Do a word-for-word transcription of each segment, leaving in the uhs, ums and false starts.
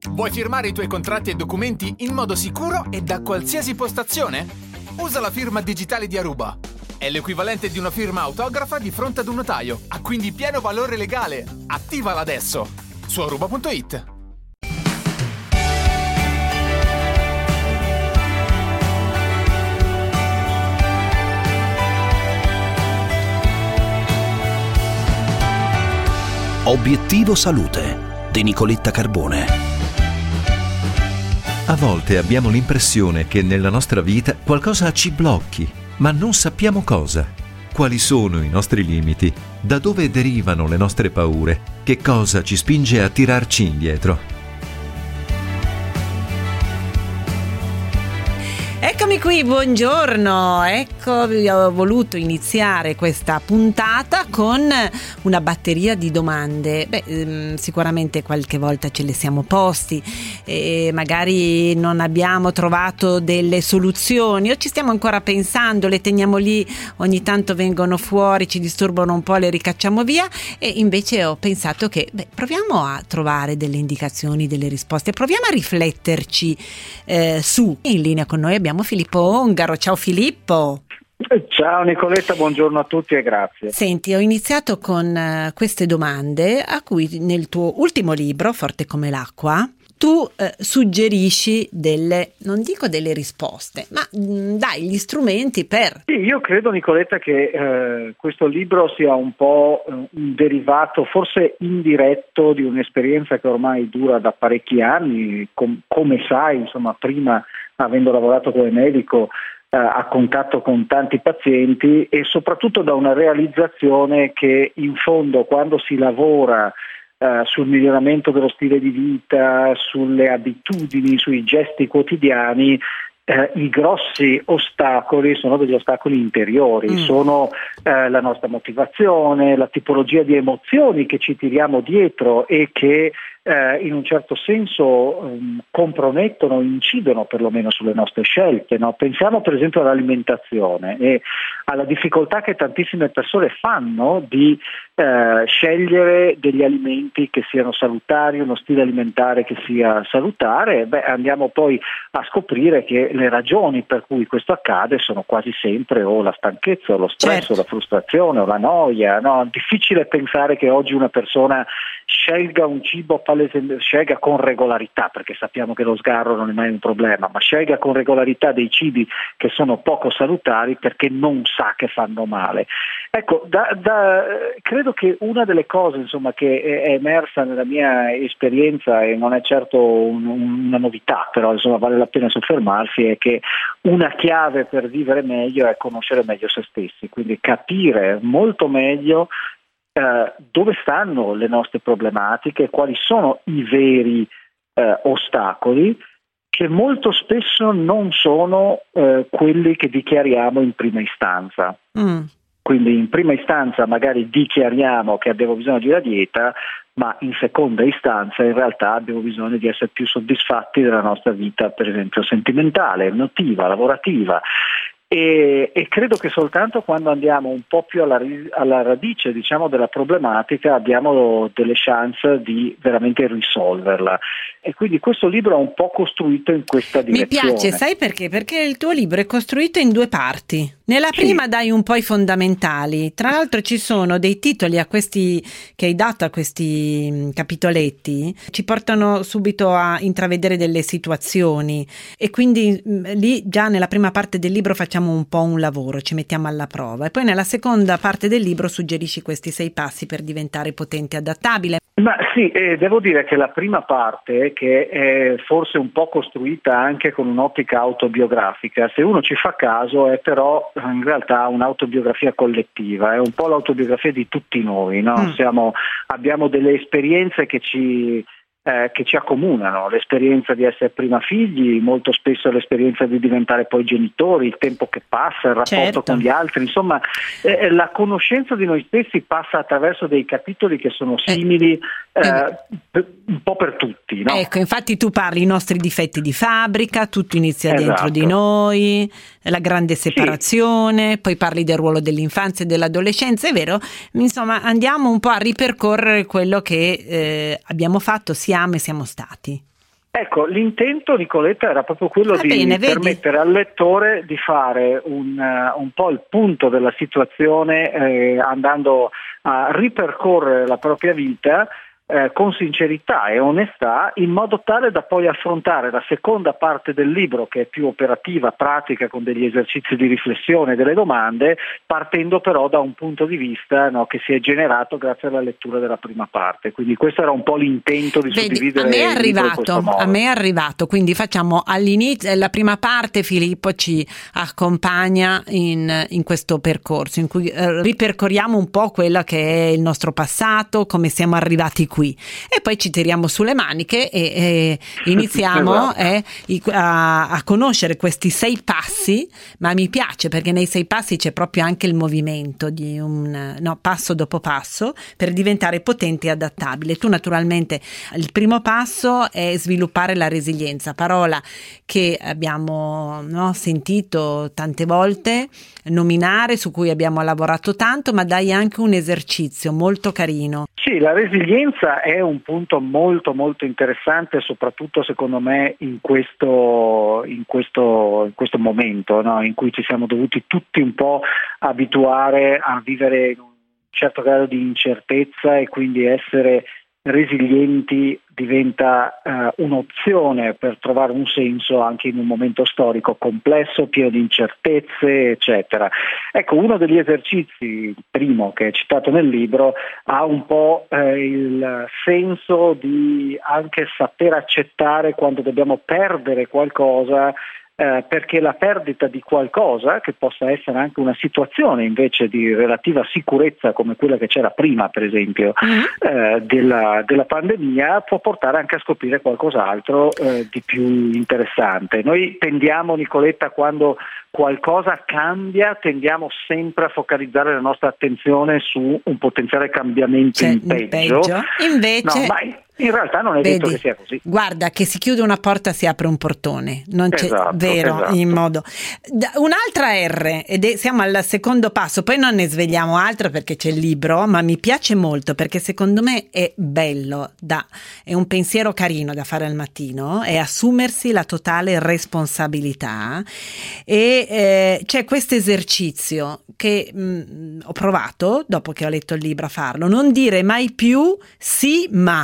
Vuoi firmare i tuoi contratti e documenti in modo sicuro e da qualsiasi postazione? Usa la firma digitale di Aruba. È l'equivalente di una firma autografa di fronte ad un notaio. Ha quindi pieno valore legale. Attivala adesso su aruba punto it. Obiettivo Salute di Nicoletta Carbone. A volte abbiamo l'impressione che nella nostra vita qualcosa ci blocchi, ma non sappiamo cosa. Quali sono i nostri limiti? Da dove derivano le nostre paure? Che cosa ci spinge a tirarci indietro? Eccomi qui, buongiorno. Ecco, ho voluto iniziare questa puntata con una batteria di domande. Beh, sicuramente qualche volta ce le siamo posti e magari non abbiamo trovato delle soluzioni o ci stiamo ancora pensando, le teniamo lì, ogni tanto vengono fuori, ci disturbano un po', le ricacciamo via, e invece ho pensato che beh, proviamo a trovare delle indicazioni, delle risposte, proviamo a rifletterci eh, su. In linea con noi abbiamo Filippo Ongaro. Ciao Filippo. Ciao Nicoletta, buongiorno a tutti e grazie. Senti, ho iniziato con uh, queste domande a cui nel tuo ultimo libro, Forte come l'acqua, tu eh, suggerisci delle, non dico delle risposte, ma mh, dai gli strumenti per... Sì, io credo Nicoletta che eh, questo libro sia un po' eh, un derivato forse indiretto di un'esperienza che ormai dura da parecchi anni, com- come sai, insomma, prima avendo lavorato come medico eh, a contatto con tanti pazienti, e soprattutto da una realizzazione che in fondo quando si lavora Uh, sul miglioramento dello stile di vita, sulle abitudini, sui gesti quotidiani, uh, i grossi ostacoli sono degli ostacoli interiori, mm. sono uh, la nostra motivazione, la tipologia di emozioni che ci tiriamo dietro e che uh, in un certo senso um, compromettono, incidono perlomeno sulle nostre scelte, no? Pensiamo per esempio all'alimentazione e alla difficoltà che tantissime persone fanno di eh, scegliere degli alimenti che siano salutari, uno stile alimentare che sia salutare. Beh, andiamo poi a scoprire che le ragioni per cui questo accade sono quasi sempre o la stanchezza o lo stress, certo, o la frustrazione o la noia, no? Difficile pensare che oggi una persona scelga un cibo palese, scelga con regolarità, perché sappiamo che lo sgarro non è mai un problema, ma scelga con regolarità dei cibi che sono poco salutari perché non sa che fanno male. Ecco, da, da, credo che una delle cose insomma che è emersa nella mia esperienza, e non è certo un, una novità, però insomma vale la pena soffermarsi, è che una chiave per vivere meglio è conoscere meglio se stessi, quindi capire molto meglio Uh, dove stanno le nostre problematiche, quali sono i veri uh, ostacoli, che molto spesso non sono uh, quelli che dichiariamo in prima istanza. Mm. Quindi in prima istanza magari dichiariamo che abbiamo bisogno di una dieta, ma in seconda istanza in realtà abbiamo bisogno di essere più soddisfatti della nostra vita, per esempio sentimentale, emotiva, lavorativa. E, e credo che soltanto quando andiamo un po' più alla, alla radice, diciamo, della problematica abbiamo delle chance di veramente risolverla, e quindi questo libro è un po' costruito in questa direzione. Mi piace, sai perché? Perché il tuo libro è costruito in due parti. Nella prima sì. dai un po' i fondamentali, tra l'altro ci sono dei titoli a questi che hai dato a questi capitoletti, ci portano subito a intravedere delle situazioni, e quindi mh, lì già nella prima parte del libro facciamo un po' un lavoro, ci mettiamo alla prova, e poi nella seconda parte del libro suggerisci questi sei passi per diventare potente e adattabile. Ma sì, eh, devo dire che la prima parte, che è forse un po' costruita anche con un'ottica autobiografica, se uno ci fa caso è però in realtà un'autobiografia collettiva, è un po' l'autobiografia di tutti noi, no? Mm. Siamo, abbiamo delle esperienze che ci Eh, che ci accomunano, l'esperienza di essere prima figli, molto spesso l'esperienza di diventare poi genitori, il tempo che passa, il rapporto certo. con gli altri, insomma eh, la conoscenza di noi stessi passa attraverso dei capitoli che sono simili eh, eh, un po' per tutti, no? Ecco, infatti tu parli i nostri difetti di fabbrica, tutto inizia esatto. dentro di noi, la grande separazione, sì. poi parli del ruolo dell'infanzia e dell'adolescenza, è vero? Insomma, andiamo un po' a ripercorrere quello che eh, abbiamo fatto, siamo e siamo stati. Ecco, l'intento, Nicoletta, era proprio quello ah, di bene, permettere al lettore di fare un, uh, un po' il punto della situazione, eh, andando a ripercorrere la propria vita eh, con sincerità e onestà, in modo tale da poi affrontare la seconda parte del libro, che è più operativa, pratica, con degli esercizi di riflessione e delle domande, partendo però da un punto di vista, no, che si è generato grazie alla lettura della prima parte. Quindi questo era un po' l'intento di Vedi, suddividere a me è il libro in questo arrivato, modo. a me è arrivato, quindi facciamo all'inizio, la prima parte Filippo ci accompagna in, in questo percorso in cui eh, ripercorriamo un po' quello che è il nostro passato, come siamo arrivati qui, e poi ci tiriamo sulle maniche e, e iniziamo esatto. eh, a, a conoscere questi sei passi. Ma mi piace perché nei sei passi c'è proprio anche il movimento di un no, passo dopo passo per diventare potenti e adattabili. Tu naturalmente il primo passo è sviluppare la resilienza, parola che abbiamo no, sentito tante volte nominare, su cui abbiamo lavorato tanto, ma dai anche un esercizio molto carino. Sì, la resilienza è un punto molto molto interessante, soprattutto secondo me in questo, in questo, in questo momento, no? In cui ci siamo dovuti tutti un po' abituare a vivere in un certo grado di incertezza, e quindi essere resilienti diventa uh, un'opzione per trovare un senso anche in un momento storico complesso, pieno di incertezze, eccetera. Ecco, uno degli esercizi, il primo che è citato nel libro, ha un po' eh, il senso di anche saper accettare quando dobbiamo perdere qualcosa, Eh, perché la perdita di qualcosa, che possa essere anche una situazione invece di relativa sicurezza come quella che c'era prima, per esempio, mm-hmm. eh, della, della pandemia, può portare anche a scoprire qualcos'altro eh, di più interessante. Noi tendiamo, Nicoletta, quando qualcosa cambia, tendiamo sempre a focalizzare la nostra attenzione su un potenziale cambiamento cioè, in peggio. peggio. Invece... No, ma in realtà non è Vedi, detto che sia così. Guarda, che si chiude una porta si apre un portone, non c'è, esatto, vero, esatto. in modo. Un'altra R, ed è, siamo al secondo passo, poi non ne svegliamo altro perché c'è il libro, ma mi piace molto perché secondo me è bello, da, è un pensiero carino da fare al mattino, è assumersi la totale responsabilità, e eh, c'è questo esercizio che mh, ho provato dopo che ho letto il libro a farlo, non dire mai più sì ma.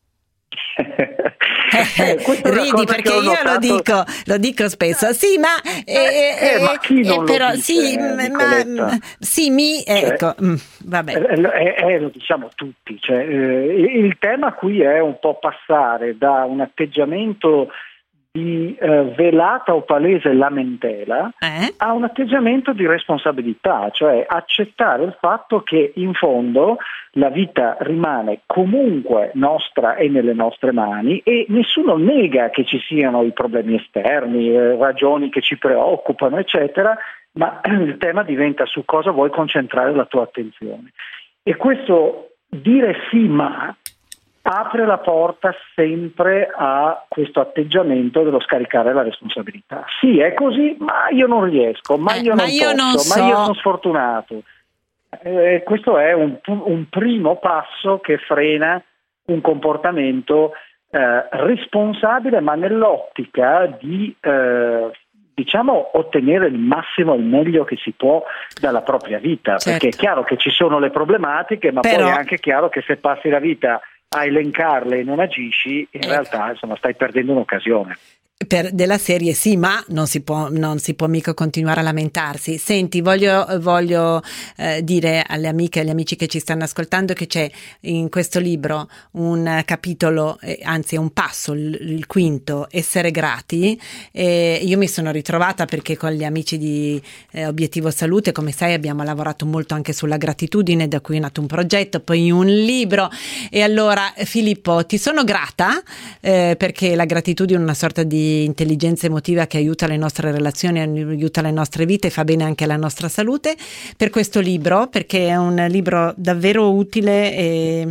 Eh, Ridi perché io notato... lo dico lo dico spesso sì ma, eh, eh, ma chi non eh, però lo dice, sì eh, ma sì mi ecco cioè, mm, vabbè eh, eh, lo diciamo tutti, cioè, eh, il tema qui è un po' passare da un atteggiamento di eh, velata o palese lamentela eh? a un atteggiamento di responsabilità, cioè accettare il fatto che in fondo la vita rimane comunque nostra e nelle nostre mani, e nessuno nega che ci siano i problemi esterni, eh, ragioni che ci preoccupano, eccetera, ma il tema diventa su cosa vuoi concentrare la tua attenzione. E questo dire sì ma apre la porta sempre a questo atteggiamento dello scaricare la responsabilità. Sì, è così, ma io non riesco, ma eh, io ma non io posso, non so. ma io sono sfortunato. Eh, questo è un, un primo passo che frena un comportamento eh, responsabile, ma nell'ottica di eh, diciamo ottenere il massimo e il meglio che si può dalla propria vita, certo. Perché è chiaro che ci sono le problematiche, ma Però... poi è anche chiaro che se passi la vita a elencarle e non agisci, in eh. realtà insomma stai perdendo un'occasione. Per, della serie sì, ma non si può, non si può mica continuare a lamentarsi. Senti, voglio, voglio eh, dire alle amiche e agli amici che ci stanno ascoltando che c'è in questo libro un capitolo, eh, anzi un passo, il, il quinto, essere grati. E io mi sono ritrovata perché con gli amici di eh, Obiettivo Salute, come sai, abbiamo lavorato molto anche sulla gratitudine, da cui è nato un progetto, poi un libro. E allora, Filippo, ti sono grata eh, perché la gratitudine è una sorta di intelligenza emotiva che aiuta le nostre relazioni, aiuta le nostre vite e fa bene anche alla nostra salute, per questo libro, perché è un libro davvero utile e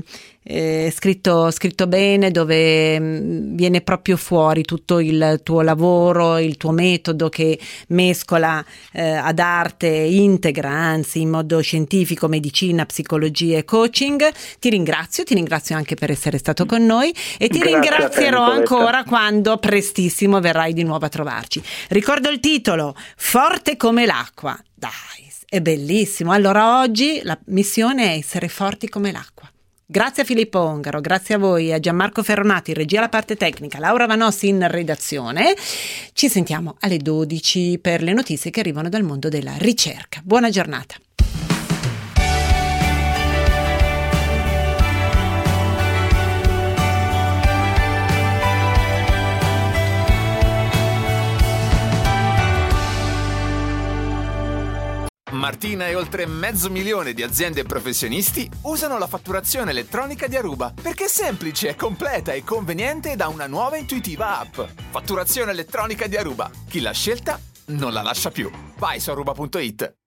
eh, scritto, scritto bene, dove mh, viene proprio fuori tutto il tuo lavoro, il tuo metodo che mescola eh, ad arte, integra anzi in modo scientifico medicina, psicologia e coaching. Ti ringrazio, ti ringrazio anche per essere stato con noi e ti Grazie ringrazierò a te, ancora quando prestissimo verrai di nuovo a trovarci. Ricordo il titolo: Forte come l'acqua. Dai, è bellissimo. Allora oggi la missione è essere forti come l'acqua. Grazie a Filippo Ongaro, grazie a voi, a Gianmarco Ferronati in regia alla parte tecnica, Laura Vanossi in redazione. Ci sentiamo alle dodici per le notizie che arrivano dal mondo della ricerca. Buona giornata. Martina e oltre mezzo milione di aziende e professionisti usano la fatturazione elettronica di Aruba perché è semplice, completa e conveniente da una nuova e intuitiva app. Fatturazione elettronica di Aruba. Chi l'ha scelta non la lascia più. Vai su aruba punto it.